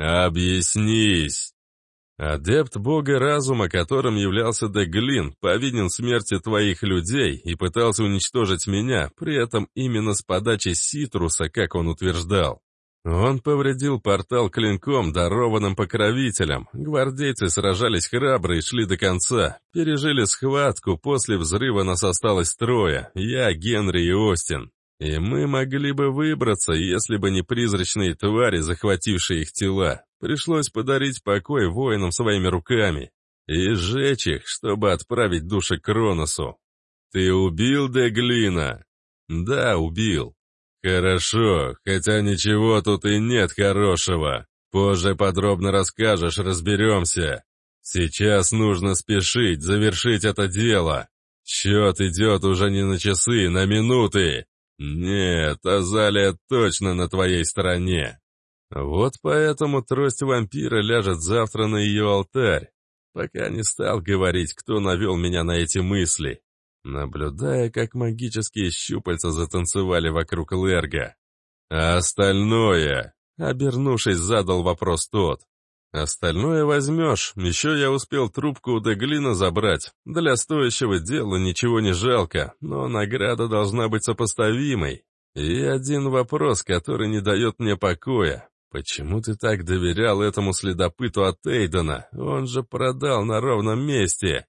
Speaker 1: «Объяснись!» Адепт бога разума, которым являлся Деглин, повинен в смерти твоих людей и пытался уничтожить меня, при этом именно с подачи Ситруса, как он утверждал. Он повредил портал клинком, дарованным покровителем. Гвардейцы сражались храбро и шли до конца. Пережили схватку, после взрыва нас осталось трое, я, Генри и Остин. И мы могли бы выбраться, если бы не призрачные твари, захватившие их тела. Пришлось подарить покой воинам своими руками и сжечь их, чтобы отправить души к Кроносу. «Ты убил Деглина?» «Да, убил». «Хорошо, хотя ничего тут и нет хорошего. Позже подробно расскажешь, разберемся. Сейчас нужно спешить, завершить это дело. Счет идет уже не на часы, на минуты. Нет, Азалия точно на твоей стороне. Вот поэтому трость вампира ляжет завтра на ее алтарь. Пока не стал говорить, кто навел меня на эти мысли, наблюдая, как магические щупальца затанцевали вокруг Лерга. «А остальное?» — обернувшись, задал вопрос тот. «Остальное возьмешь, еще я успел трубку у Деглина забрать. Для стоящего дела ничего не жалко, но награда должна быть сопоставимой. И один вопрос, который не дает мне покоя. Почему ты так доверял этому следопыту от Эйдена? Он же продал на ровном месте».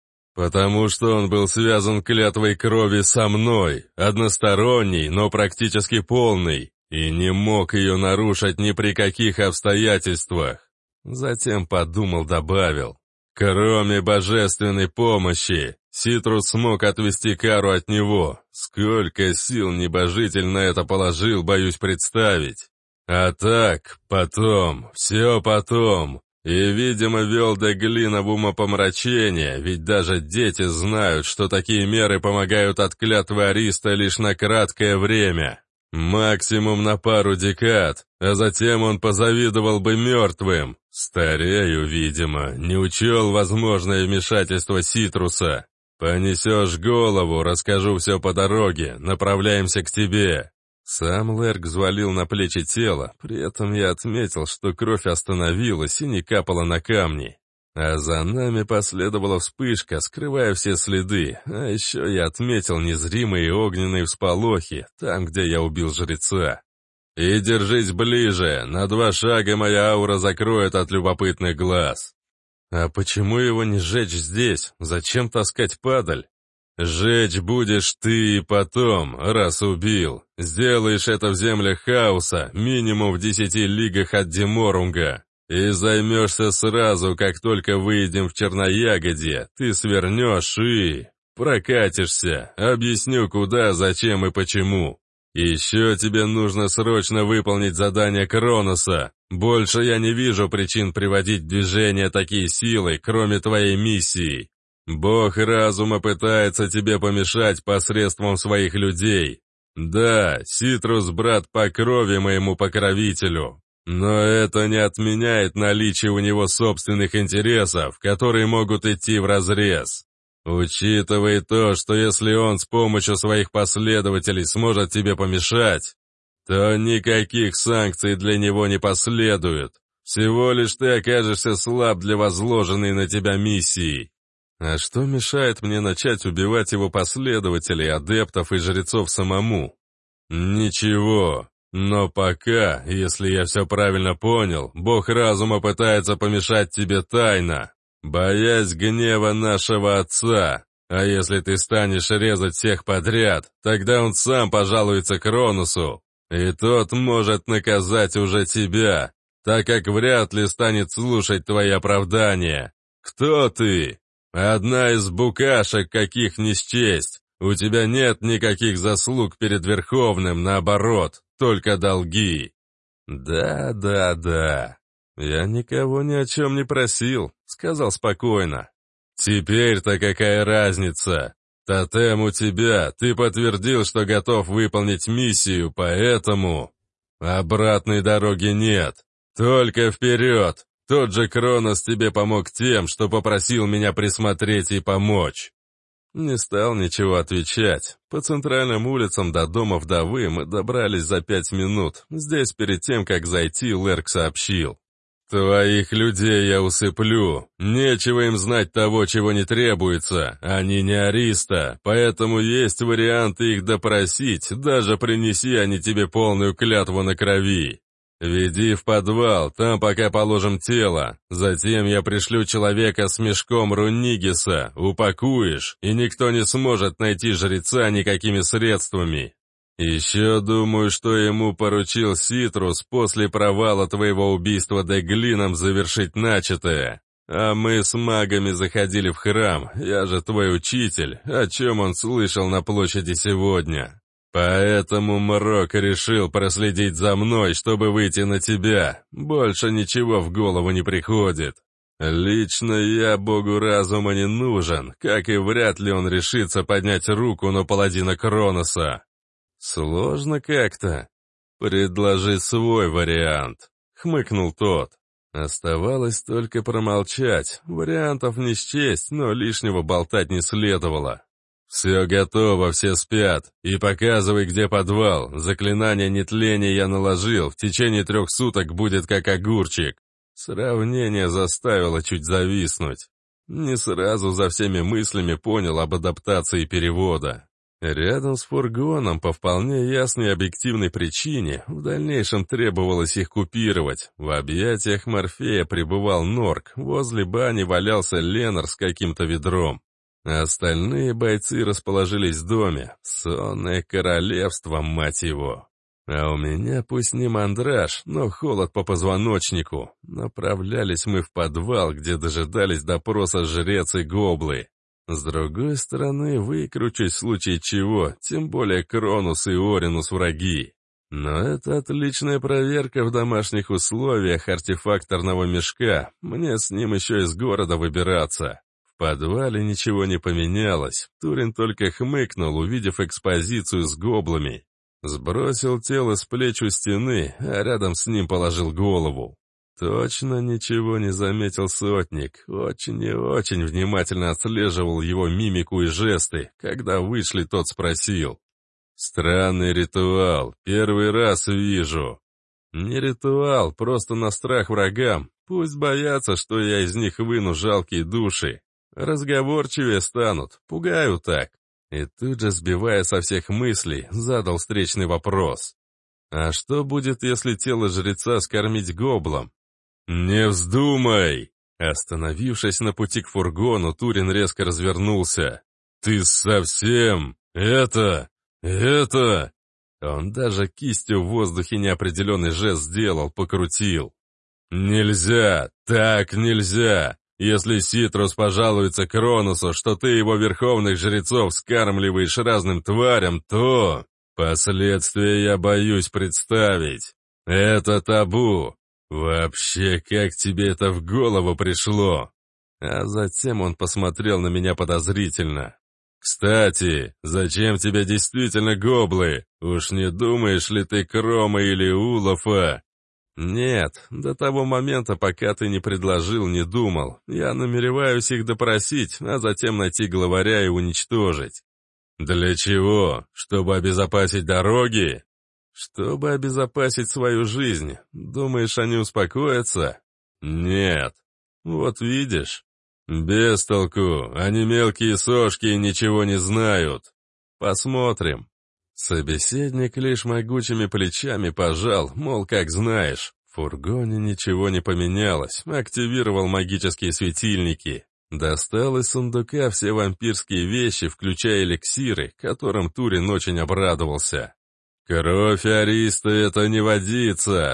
Speaker 1: «Потому что он был связан клятвой крови со мной, односторонней, но практически полной, и не мог ее нарушить ни при каких обстоятельствах». Затем подумал, добавил. «Кроме божественной помощи, Ситрус смог отвести кару от него. Сколько сил небожитель на это положил, боюсь представить. А так, потом, все потом, И, видимо, вел Деглина в умопомрачение, ведь даже дети знают, что такие меры помогают от клятвы Ариста лишь на краткое время. Максимум на пару декад, а затем он позавидовал бы мертвым. Старею, видимо, не учел возможное вмешательство Ситруса. Понесешь голову, расскажу все по дороге, направляемся к тебе. Сам Лерк взвалил на плечи тело, при этом я отметил, что кровь остановилась и не капала на камни. А за нами последовала вспышка, скрывая все следы, а еще я отметил незримые огненные всполохи, там, где я убил жреца. И держись ближе, на 2 шага моя аура закроет от любопытных глаз. А почему его не сжечь здесь? Зачем таскать падаль? Жечь будешь ты и потом, раз убил. Сделаешь это в землях хаоса, минимум в 10 лигах от Деморунга. И займешься сразу, как только выйдем в Черноягодье. Ты свернешь и... прокатишься. Объясню, куда, зачем и почему. Еще тебе нужно срочно выполнить задание Кроноса. Больше я не вижу причин приводить в движение такие силы, кроме твоей миссии. Бог разума пытается тебе помешать посредством своих людей. Да, Ситрус брат по крови моему покровителю. Но это не отменяет наличие у него собственных интересов, которые могут идти вразрез. Учитывая то, что если он с помощью своих последователей сможет тебе помешать, то никаких санкций для него не последует. Всего лишь ты окажешься слаб для возложенной на тебя миссии. А что мешает мне начать убивать его последователей, адептов и жрецов самому? Ничего. Но пока, если я все правильно понял, Бог разума пытается помешать тебе тайно, боясь гнева нашего Отца. А если ты станешь резать всех подряд, тогда он сам пожалуется Кроносу, и тот может наказать уже тебя, так как вряд ли станет слушать твои оправдания. Кто ты? Одна из букашек, каких не счесть. У тебя нет никаких заслуг перед Верховным, наоборот, только долги. Да. Я никого ни о чем не просил, сказал спокойно. Теперь-то какая разница? Тотем у тебя, ты подтвердил, что готов выполнить миссию, поэтому... Обратной дороги нет, только вперед. Тот же Кронос тебе помог тем, что попросил меня присмотреть и помочь. Не стал ничего отвечать. По центральным улицам до дома вдовы мы добрались за 5 минут. Здесь перед тем, как зайти, Лерк сообщил. «Твоих людей я усыплю. Нечего им знать того, чего не требуется. Они не Ариста, поэтому есть варианты их допросить, даже принеси они тебе полную клятву на крови. Веди в подвал, там пока положим тело. Затем я пришлю человека с мешком Рунигиса, упакуешь, и никто не сможет найти жреца никакими средствами. Еще думаю, что ему поручил Ситрус после провала твоего убийства Деглином завершить начатое. А мы с магами заходили в храм, я же твой учитель, о чем он слышал на площади сегодня. Поэтому Мрок решил проследить за мной, чтобы выйти на тебя. Больше ничего в голову не приходит. Лично я богу разума не нужен, как и вряд ли он решится поднять руку на паладина Кроноса. Сложно как-то. Предложи свой вариант, хмыкнул тот. Оставалось только промолчать. Вариантов не счесть, но лишнего болтать не следовало. «Все готово, все спят. И показывай, где подвал. Заклинание нетления я наложил, в течение 3 суток будет как огурчик». Сравнение заставило чуть зависнуть. Не сразу за всеми мыслями понял об адаптации перевода. Рядом с фургоном по вполне ясной объективной причине в дальнейшем требовалось их купировать. В объятиях Морфея пребывал Норк, возле бани валялся Ленар с каким-то ведром. Остальные бойцы расположились в доме. Сонное королевство, мать его. А у меня пусть не мандраж, но холод по позвоночнику. Направлялись мы в подвал, где дожидались допроса жрец и гоблы. С другой стороны, выкручусь в случае чего, тем более Кронус и Оринус враги. Но это отличная проверка в домашних условиях артефакторного мешка. Мне с ним еще из города выбираться. В подвале ничего не поменялось. Турин только хмыкнул, увидев экспозицию с гоблами. Сбросил тело с плеч у стены, а рядом с ним положил голову. Точно ничего не заметил сотник. Очень и очень внимательно отслеживал его мимику и жесты. Когда вышли, тот спросил. «Странный ритуал. Первый раз вижу». «Не ритуал, просто на страх врагам. Пусть боятся, что я из них выну жалкие души. Разговорчивее станут. Пугаю так». И тут же, сбивая со всех мыслей, задал встречный вопрос. «А что будет, если тело жреца скормить гоблом?» «Не вздумай!» Остановившись на пути к фургону, Турин резко развернулся. «Ты совсем... Это... Он даже кистью в воздухе неопределенный жест сделал, покрутил. «Нельзя! Так нельзя! Если Ситрус пожалуется Кроносу, что ты его верховных жрецов скармливаешь разным тварям, то... Последствия я боюсь представить. Это табу. Вообще, как тебе это в голову пришло?» А затем он посмотрел на меня подозрительно. «Кстати, зачем тебе действительно гоблы? Уж не думаешь ли ты Крома или Улафа?» «Нет, до того момента, пока ты не предложил, не думал. Я намереваюсь их допросить, а затем найти главаря и уничтожить». «Для чего? Чтобы обезопасить дороги?» «Чтобы обезопасить свою жизнь. Думаешь, они успокоятся?» «Нет». «Вот видишь». «Без толку, они мелкие сошки и ничего не знают. Посмотрим». Собеседник лишь могучими плечами пожал, мол, как знаешь. В фургоне ничего не поменялось, активировал магические светильники. Достал из сундука все вампирские вещи, включая эликсиры, которым Турин очень обрадовался. «Кровь Ариста — это не водица,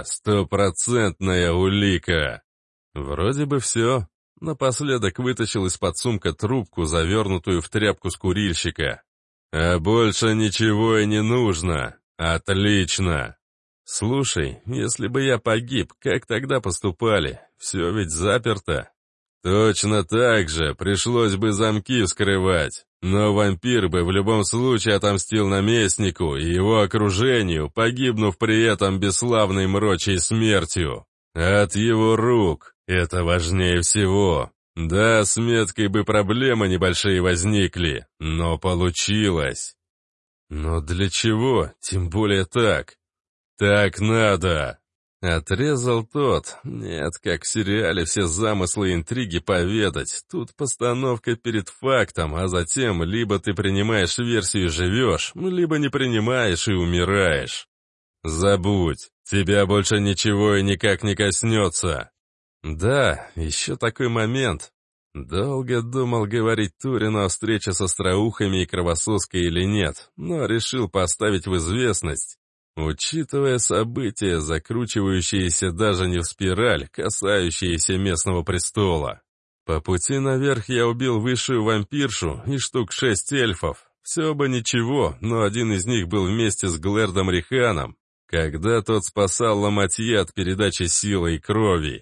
Speaker 1: 100% улика». Вроде бы все. Напоследок вытащил из-под сумка трубку, завернутую в тряпку с курильщика. «А больше ничего и не нужно. Отлично. Слушай, если бы я погиб, как тогда поступали? Все ведь заперто». «Точно так же, пришлось бы замки вскрывать. Но вампир бы в любом случае отомстил наместнику и его окружению, погибнув при этом бесславной мрочей смертью. От его рук. Это важнее всего. Да, с меткой бы проблемы небольшие возникли, но получилось». «Но для чего? Тем более так». «Так надо». Отрезал тот. Нет, как в сериале все замыслы и интриги поведать. Тут постановка перед фактом, а затем либо ты принимаешь версию и живешь, либо не принимаешь и умираешь. Забудь, тебя больше ничего и никак не коснется. Да, еще такой момент. Долго думал говорить Турину о встрече с остроухами и кровосоской или нет, но решил поставить в известность. Учитывая события, закручивающиеся даже не в спираль, касающиеся местного престола. По пути наверх я убил высшую вампиршу и штук 6 эльфов. Все бы ничего, но один из них был вместе с Глэрдом Риханом, когда тот спасал Ламатье от передачи силы и крови.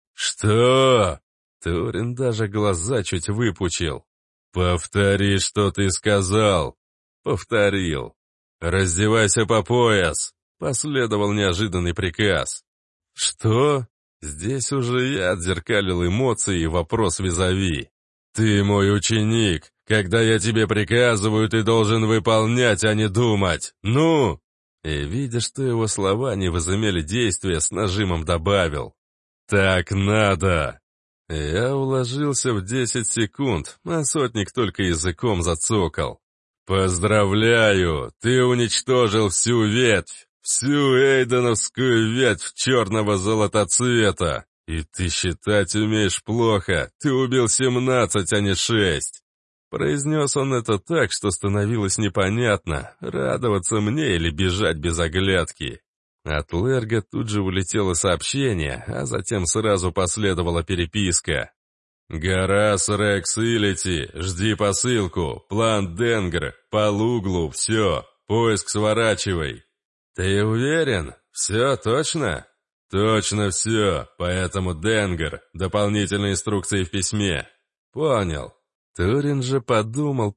Speaker 1: «Что?» Турин даже глаза чуть выпучил. «Повтори, что ты сказал». «Повторил». «Раздевайся по пояс!» — последовал неожиданный приказ. «Что?» Здесь уже я отзеркалил эмоции и вопрос визави. «Ты мой ученик. Когда я тебе приказываю, ты должен выполнять, а не думать. Ну!» И, видя, что его слова не возымели действия, с нажимом добавил. «Так надо!» Я уложился в 10 секунд, а сотник только языком зацокал. «Поздравляю! Ты уничтожил всю ветвь! Всю эйденовскую ветвь черного золотоцвета! И ты считать умеешь плохо! Ты убил 17, а не 6!» Произнес он это так, что становилось непонятно, радоваться мне или бежать без оглядки. От Лерга тут же улетело сообщение, а затем сразу последовала переписка. «Гарас Рекс Илити, жди посылку, план Денгр, по Луглу, все, поиск сворачивай». «Ты уверен? Все точно?» «Точно все, поэтому Денгер, дополнительные инструкции в письме». «Понял». Турин же подумал,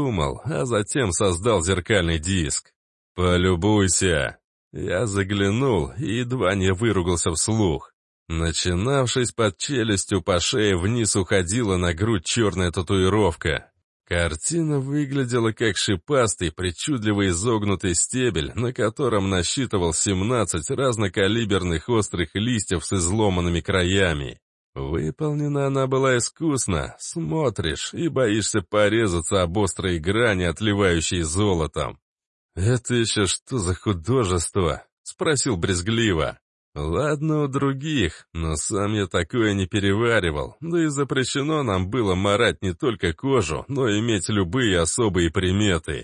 Speaker 1: а затем создал зеркальный диск. «Полюбуйся». Я заглянул и едва не выругался вслух. Начинавшись под челюстью, по шее вниз уходила на грудь черная татуировка. Картина выглядела как шипастый, причудливо изогнутый стебель, на котором насчитывал 17 разнокалиберных острых листьев с изломанными краями. Выполнена она была искусно, смотришь и боишься порезаться об острые грани, отливающие золотом. «Это еще что за художество?» — спросил брезгливо. «Ладно у других, но сам я такое не переваривал, да и запрещено нам было марать не только кожу, но и иметь любые особые приметы.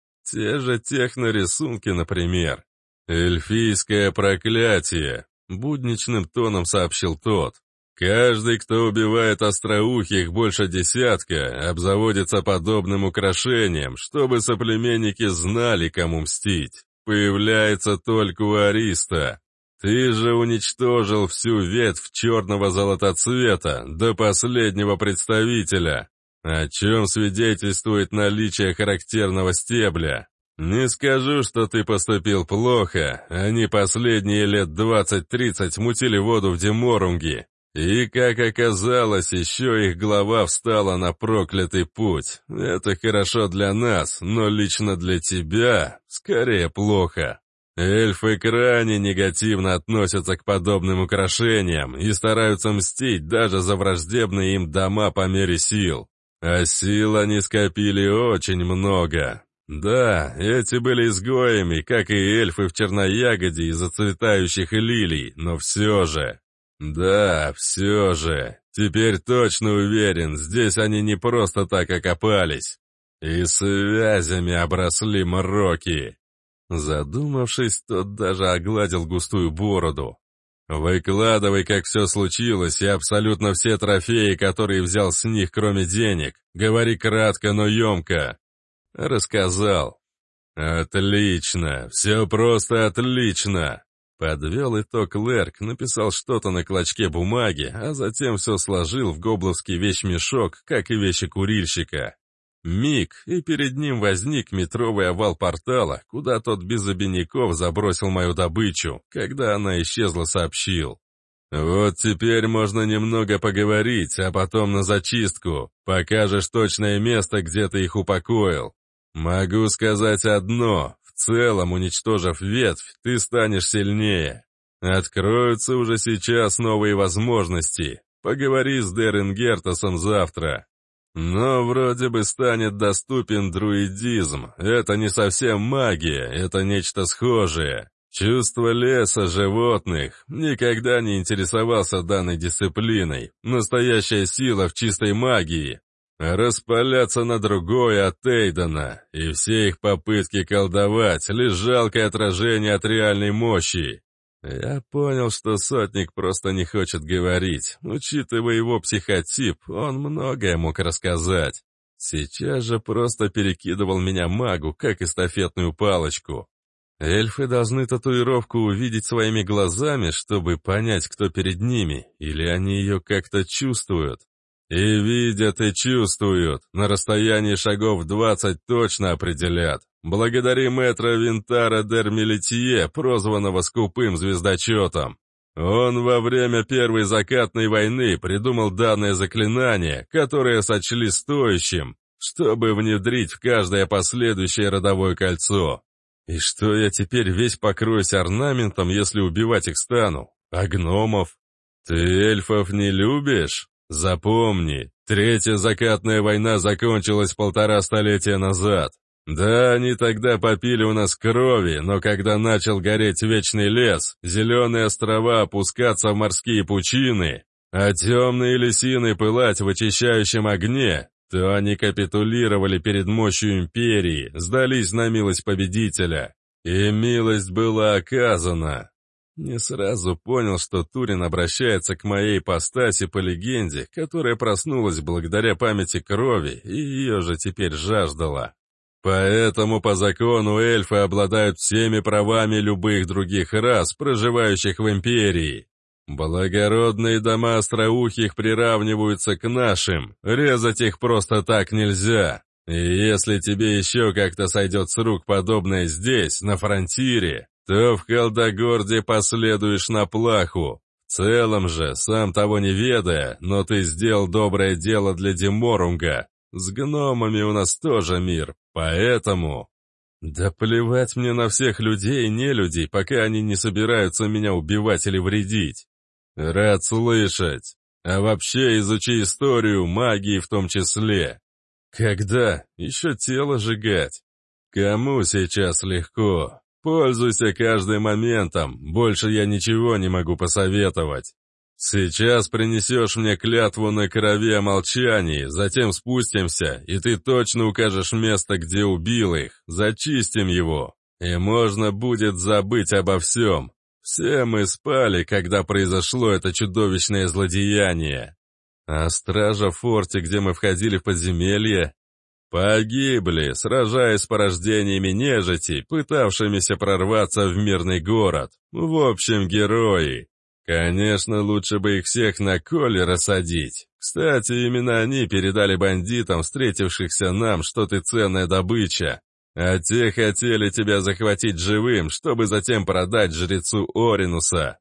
Speaker 1: Те же технорисунки, например. «Эльфийское проклятие», — будничным тоном сообщил тот. «Каждый, кто убивает остроухих больше десятка, обзаводится подобным украшением, чтобы соплеменники знали, кому мстить. Появляется только у Ариста. Ты же уничтожил всю ветвь черного золотоцвета до последнего представителя, о чем свидетельствует наличие характерного стебля. Не скажу, что ты поступил плохо, они последние лет 20-30 мутили воду в Деморунге, и, как оказалось, еще их глава встала на проклятый путь. Это хорошо для нас, но лично для тебя скорее плохо. Эльфы крайне негативно относятся к подобным украшениям и стараются мстить даже за враждебные им дома по мере сил. А сил они скопили очень много. Да, эти были изгоями, как и эльфы в Черноягоде из зацветающих лилий, но все же... Да, все же. Теперь точно уверен, здесь они не просто так окопались. И связями обросли мороки. Задумавшись, тот даже огладил густую бороду. «Выкладывай, как все случилось, и абсолютно все трофеи, которые взял с них, кроме денег. Говори кратко, но емко». Рассказал. «Отлично, все просто отлично». Подвел итог Лерк, написал что-то на клочке бумаги, а затем все сложил в гобловский вещмешок, как и вещи курильщика. Миг, и перед ним возник метровый овал портала, куда тот без обиняков забросил мою добычу, когда она исчезла, сообщил. «Вот теперь можно немного поговорить, а потом на зачистку. Покажешь точное место, где ты их упокоил. Могу сказать одно, в целом, уничтожив ветвь, ты станешь сильнее. Откроются уже сейчас новые возможности. Поговори с Деренгертосом завтра». Но вроде бы станет доступен друидизм. Это не совсем магия, это нечто схожее. Чувство леса, животных. Никогда не интересовался данной дисциплиной. Настоящая сила в чистой магии. Распаляться на другое от Эйдена. И все их попытки колдовать — лишь жалкое отражение от реальной мощи. Я понял, что сотник просто не хочет говорить. Учитывая его психотип, он многое мог рассказать. Сейчас же просто перекидывал меня магу, как эстафетную палочку. Эльфы должны татуировку увидеть своими глазами, чтобы понять, кто перед ними, или они ее как-то чувствуют. И видят, и чувствуют. На расстоянии шагов 20 точно определят. Благодари мэтра Винтара Дермелитье, прозванного Скупым Звездочетом. Он во время Первой закатной войны придумал данное заклинание, которое сочли стоящим, чтобы внедрить в каждое последующее родовое кольцо. И что я теперь весь покроюсь орнаментом, если убивать их стану? А гномов? Ты эльфов не любишь? Запомни, Третья закатная война закончилась 1,5 столетия назад. Да, они тогда попили у нас крови, но когда начал гореть вечный лес, зеленые острова опускаться в морские пучины, а темные лисины пылать в очищающем огне, то они капитулировали перед мощью империи, сдались на милость победителя. И милость была оказана. Не сразу понял, что Турин обращается к моей ипостаси по легенде, которая проснулась благодаря памяти крови, и ее же теперь жаждала. Поэтому по закону эльфы обладают всеми правами любых других рас, проживающих в Империи. Благородные дома остроухих приравниваются к нашим, резать их просто так нельзя. И если тебе еще как-то сойдет с рук подобное здесь, на фронтире, то в Халдагорде последуешь на плаху. В целом же, сам того не ведая, но ты сделал доброе дело для Деморунга. С гномами у нас тоже мир, поэтому... Да плевать мне на всех людей и нелюдей, пока они не собираются меня убивать или вредить. Рад слышать. А вообще изучи историю, магии в том числе. Когда? Еще тело сжигать. Кому сейчас легко? Пользуйся каждым моментом, больше я ничего не могу посоветовать. Сейчас принесешь мне клятву на крови о молчании, затем спустимся, и ты точно укажешь место, где убил их, зачистим его, и можно будет забыть обо всем. Все мы спали, когда произошло это чудовищное злодеяние. А стража в форте, где мы входили в подземелье, погибли, сражаясь с порождениями нежити, пытавшимися прорваться в мирный город. В общем, герои. Конечно, лучше бы их всех на коле рассадить. Кстати, именно они передали бандитам, встретившихся нам, что ты ценная добыча. А те хотели тебя захватить живым, чтобы затем продать жрецу Оринуса.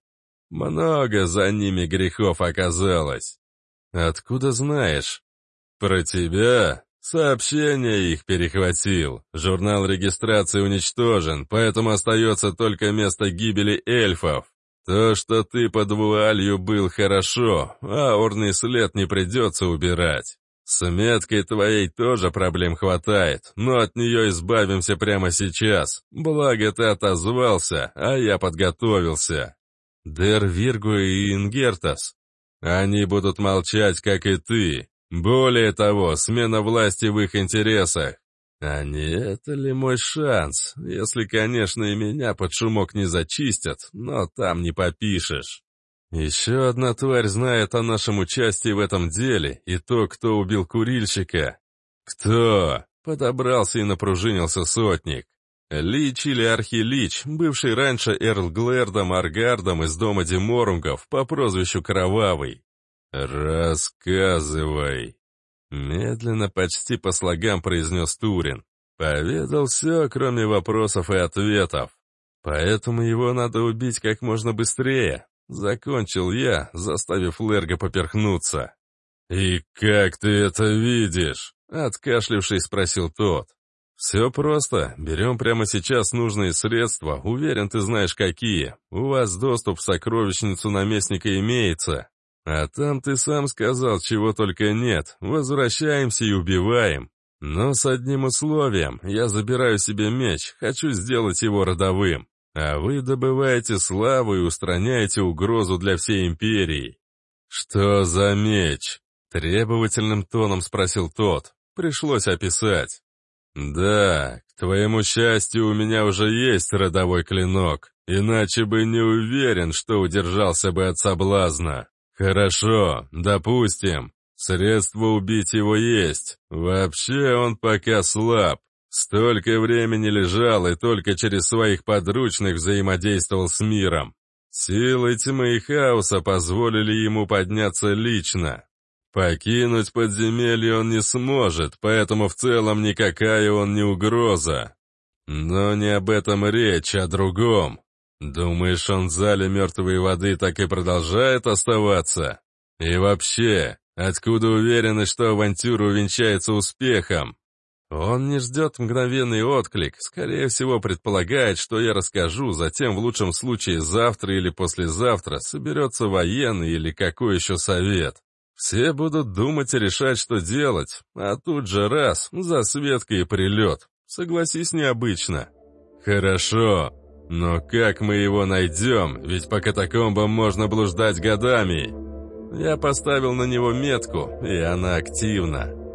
Speaker 1: Много за ними грехов оказалось. Откуда знаешь? Про тебя? Сообщение их перехватил. Журнал регистрации уничтожен, поэтому остается только место гибели эльфов. То, что ты под вуалью, был хорошо, а аурный след не придется убирать. С меткой твоей тоже проблем хватает, но от нее избавимся прямо сейчас. Благо ты отозвался, а я подготовился. Дер Виргу и Ингертас. Они будут молчать, как и ты. Более того, смена власти в их интересах. А не это ли мой шанс, если, конечно, и меня под шумок не зачистят, но там не попишешь. Еще одна тварь знает о нашем участии в этом деле и то, кто убил курильщика. Кто? Подобрался и напружинился сотник. Лич или Архилич, бывший раньше Эрл Глэрдом Аргардом из дома Деморунгов по прозвищу Кровавый. «Рассказывай», — медленно, почти по слогам произнес Турин. Поведал все, кроме вопросов и ответов. Поэтому его надо убить как можно быстрее. Закончил я, заставив Лерга поперхнуться. «И как ты это видишь?» — откашлившись, спросил тот. «Все просто. Берем прямо сейчас нужные средства, уверен, ты знаешь какие. У вас доступ в сокровищницу наместника имеется. А там ты сам сказал, чего только нет. Возвращаемся и убиваем. Но с одним условием. Я забираю себе меч, хочу сделать его родовым. А вы добываете славу и устраняете угрозу для всей империи». «Что за меч?» — требовательным тоном спросил тот. Пришлось описать. «Да, к твоему счастью, у меня уже есть родовой клинок, иначе бы не уверен, что удержался бы от соблазна. Хорошо, допустим, средства убить его есть. Вообще он пока слаб. Столько времени лежал и только через своих подручных взаимодействовал с миром. Силы тьмы и хаоса позволили ему подняться лично. Покинуть подземелье он не сможет, поэтому в целом никакая он не угроза. Но не об этом речь, а о другом. Думаешь, он в зале мертвой воды так и продолжает оставаться? И вообще, откуда уверенность, что авантюра увенчается успехом? Он не ждет мгновенный отклик, скорее всего предполагает, что я расскажу, затем в лучшем случае завтра или послезавтра соберется военный или какой еще совет. Все будут думать и решать, что делать, а тут же раз, засветка и прилет. Согласись, необычно. Хорошо, но как мы его найдем, ведь по катакомбам можно блуждать годами. Я поставил на него метку, и она активна.